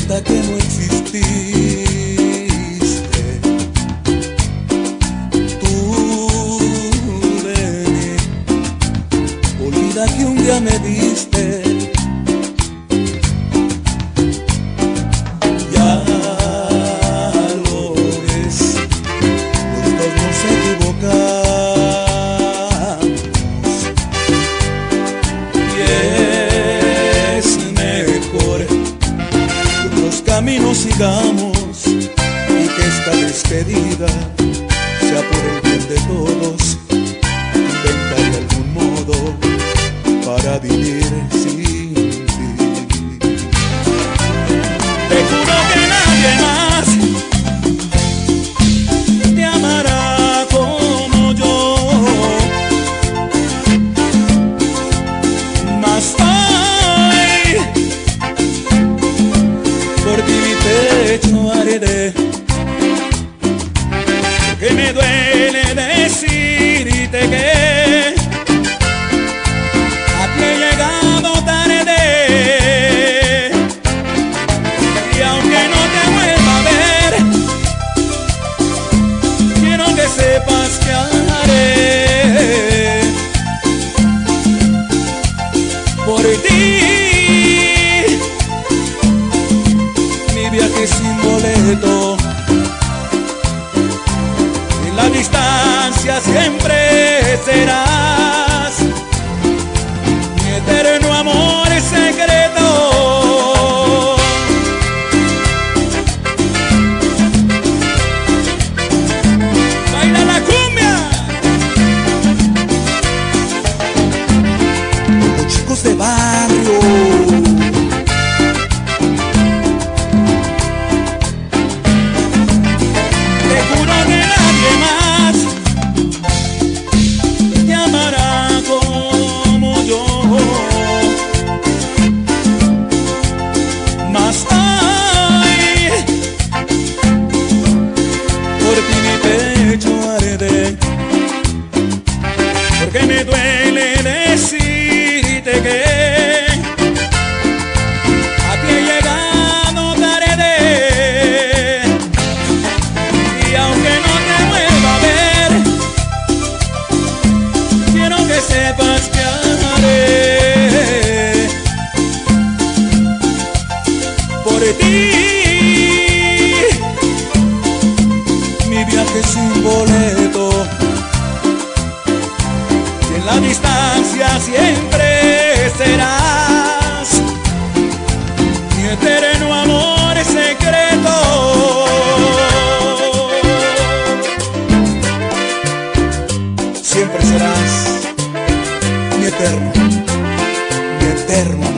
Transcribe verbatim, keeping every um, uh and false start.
olvida que no exististe. Tú de mí, olvida que un día me diste. Ya lo ves, los dos nos equivocamos y es mejor que otros caminos sigamos y que esta despedida sea por el bien de todos. Inventaré algún modo para vivir sin ti. Te juro que nadie más te amará como yo, mas hoy por ti mi pecho arde, que me duele decirte que a ti he llegado tarde. Y aunque no te vuelva a ver, quiero que sepas que haré por ti mi viaje sin boleto. En la distancia siempre serás mi eterno amor secreto. Baila la cumbia los chicos de barrio. Te juro que nadie más te amará como yo, mas hoy por ti mi pecho arde, porque me duele decirte que a ti he llegado tarde. Y aunque no te vuelva a ver, quiero que sepas que haré por ti mi viaje sin boleto. Y en la distancia siempre serás mi eterno amor secreto. Siempre serás mi eterno, mi eterno